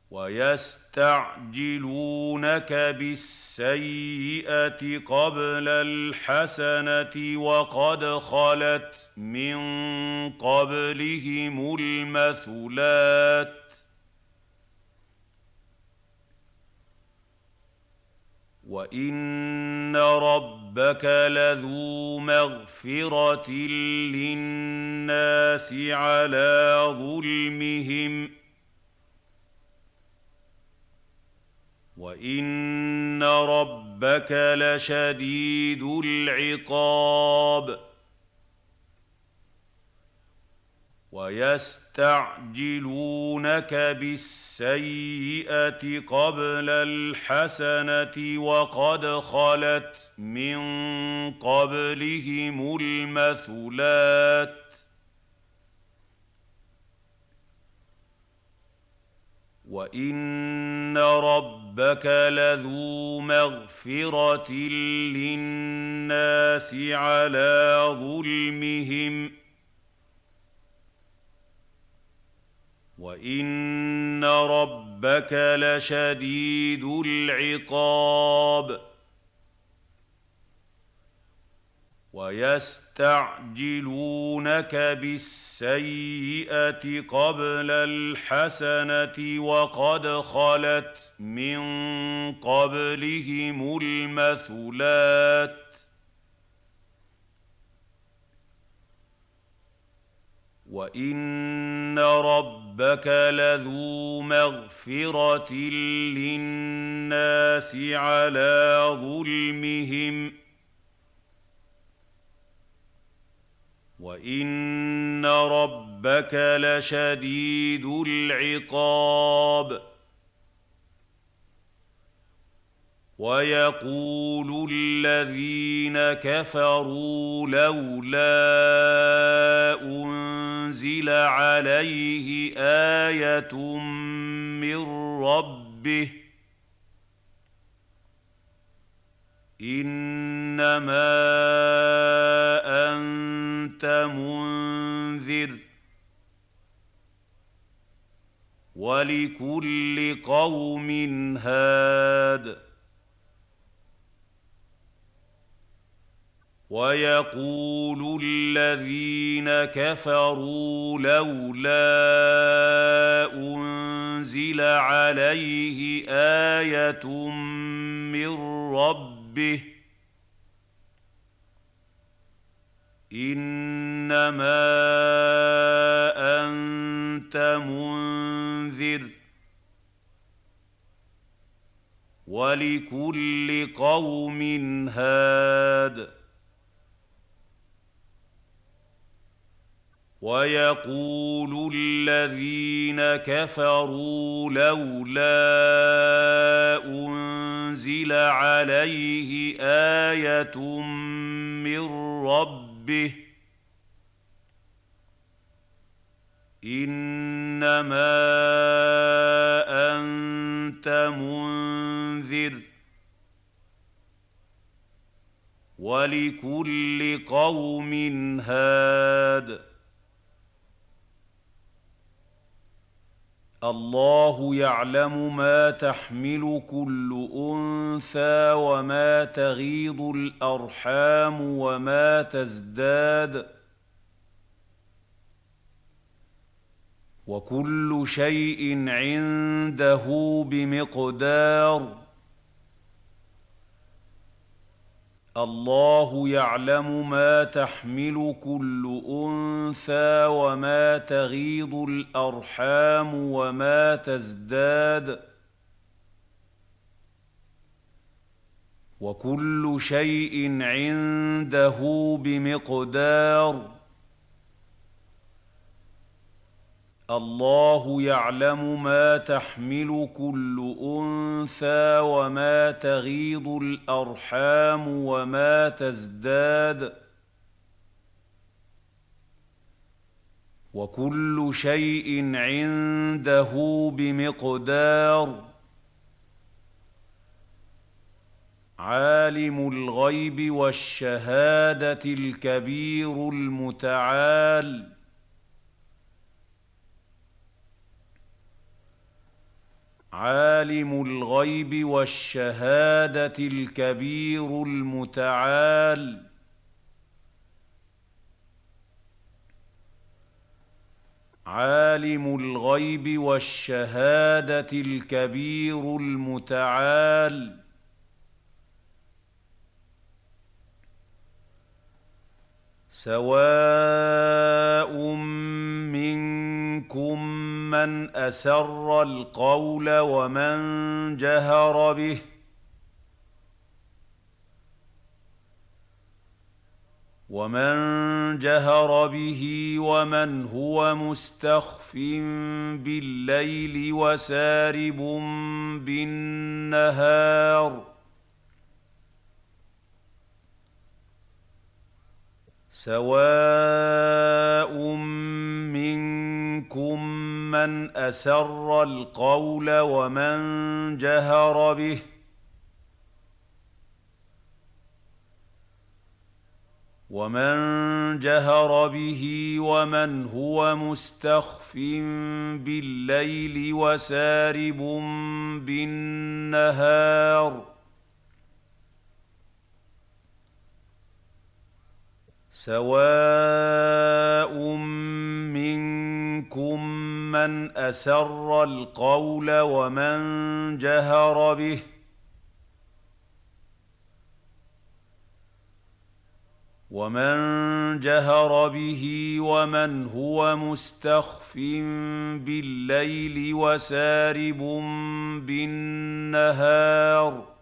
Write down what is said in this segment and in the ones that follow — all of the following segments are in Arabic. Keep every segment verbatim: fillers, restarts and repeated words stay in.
ويستعجلونك بالسيئة قبل الحسنة وقد خلت من قبلهم المثلات وإن ربك لذو مغفرة للناس على ظلمهم وإن ربك لشديد العقاب ويستعجلونك بالسيئة قبل الحسنة وقد خلت من قبلهم المثلات وإن ربك لذو مغفرة للناس على ظلمهم وإن ربك لشديد العقاب ويستعجلونك بالسيئة قبل الحسنة وقد خلت من قبلهم المثلات وإن ربك لذو مغفرة للناس على ظلمهم وإن ربك لشديد العقاب ويقول الذين كفروا لولا أنزل عليه آية من ربه إنما أنت منذر ولكل قوم هاد ويقول الذين كفروا لولا أنزل عليه آية من ربه إنما أنت منذر ولكل قوم هاد ويقول الذين كفروا لولا أنزل عليه آية من ربه إنما أنت منذر ولكل قوم هاد الله يعلم ما تحمل كل أنثى وما تغيض الأرحام وما تزداد وكل شيء عنده بمقدار الله يعلم ما تحمل كل أنثى وما تغيض الأرحام وما تزداد وكل شيء عنده بمقدار الله يعلم ما تحمل كل أنثى وما تغيض الأرحام وما تزداد وكل شيء عنده بمقدار عالم الغيب والشهادة الكبير المتعال عالم الغيب والشهادة الكبير المتعال عالم الغيب والشهادة الكبير المتعال سواء منكم من أسر القول ومن جهر به ومن جهر به ومن هو مستخف بالليل وسارب بالنهار سواء منكم من أسر القول ومن جهر به ومن جهر به ومن هو مستخف بالليل وسارب بالنهار سواء منكم من أسر القول ومن جهر به ومن جهر به ومن هو مستخف بالليل وسارب بالنهار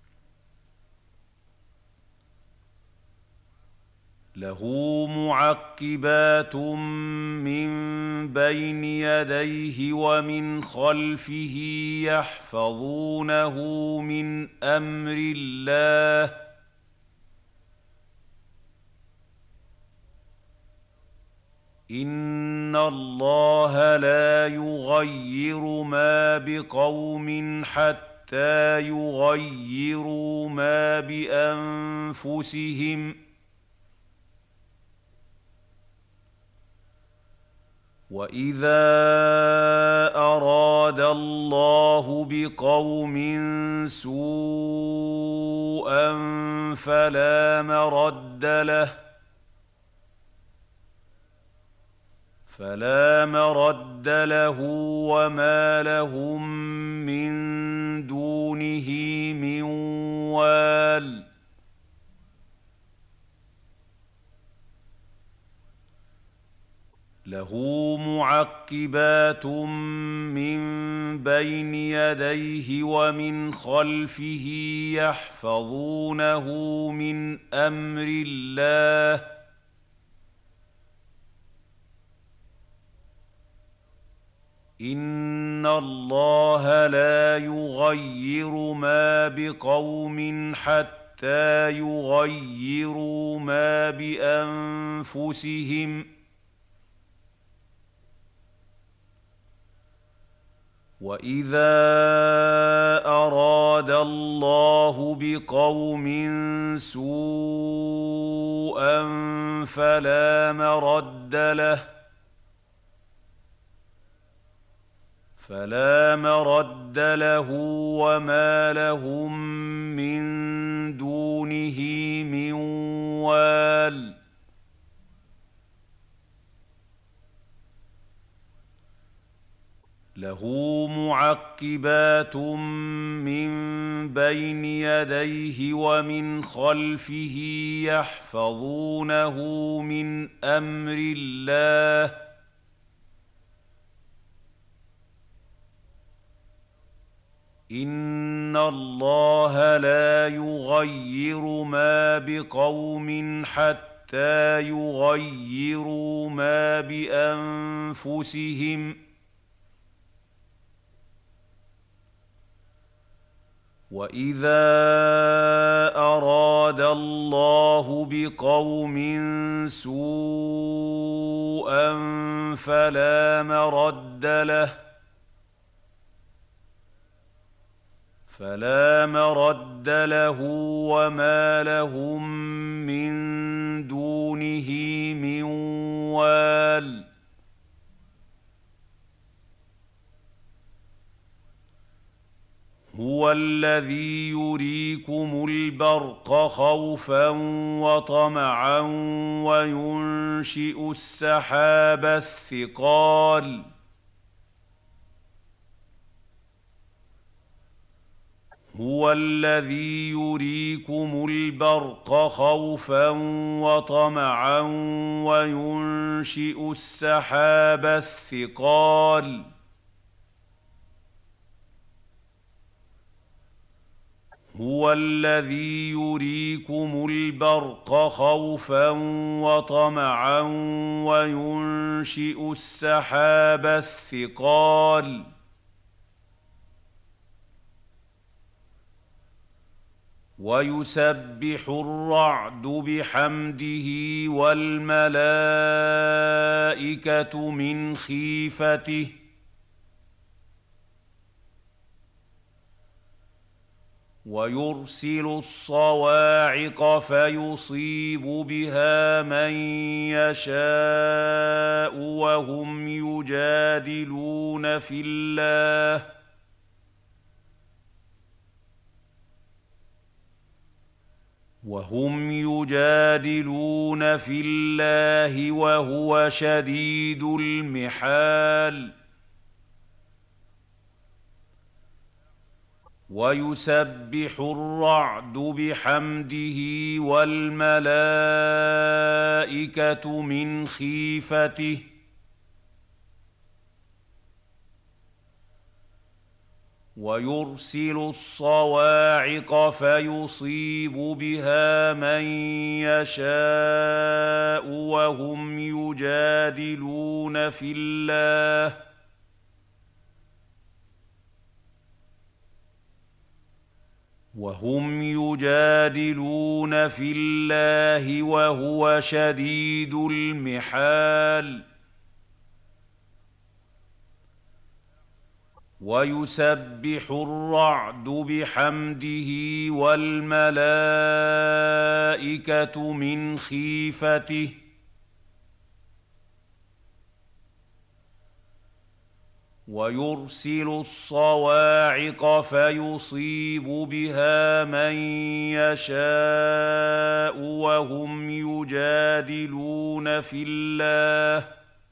له معقبات من بين يديه ومن خلفه يحفظونه من أمر الله إن الله لا يغير ما بقوم حتى يغيروا ما بأنفسهم وإذا أراد الله بقوم سوءا فلا مرد له فلا مرد له وما لهم من دونه من وال له معقبات من بين يديه ومن خلفه يحفظونه من أمر الله إن الله لا يغير ما بقوم حتى يغيروا ما بأنفسهم وإذا أراد الله بقوم سوءا فلا مرد له فلا مرد له وما لهم من دونه من وال. له معقبات من بين يديه ومن خلفه يحفظونه من أمر الله إن الله لا يغير ما بقوم حتى يغيروا ما بأنفسهم وإذا أراد الله بقوم سوءا فلا مرد له فلا مرد له وما لهم من دونه من وال. هو الذي يريكم البرق خوفا وطمعا وينشئ السحاب الثقال هو الذي يريكم البرق خوفا وطمعا وينشئ السحاب الثقال هو الذي يريكم البرق خوفا وطمعا وينشئ السحاب الثقال ويسبح الرعد بحمده والملائكة من خيفته ويرسل الصواعق فيصيب بها من يشاء وهم يجادلون في الله وهم يجادلون في الله وهو شديد المحال ويسبح الرعد بحمده والملائكة من خيفته ويرسل الصواعق فيصيب بها من يشاء وهم يجادلون في الله وهم يجادلون في الله وهم يجادلون في الله وهم يجادلون في الله وهم يجادلون في الله وهم يجادلون في الله وهم يجادلون في الله وهو شديد المحال ويسبح الرعد بحمده والملائكة من خيفته ويرسل الصواعق فيصيب بها من يشاء وهم يجادلون في الله وهم يجادلون في الله ويسبح الرعد بحمده والملائكة من خيفته ويرسل الصواعق فيصيب بها من يشاء وهم يجادلون في الله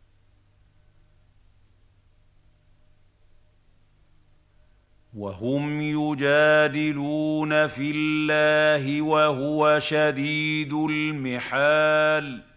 وهم يجادلون في الله وهو شديد المحال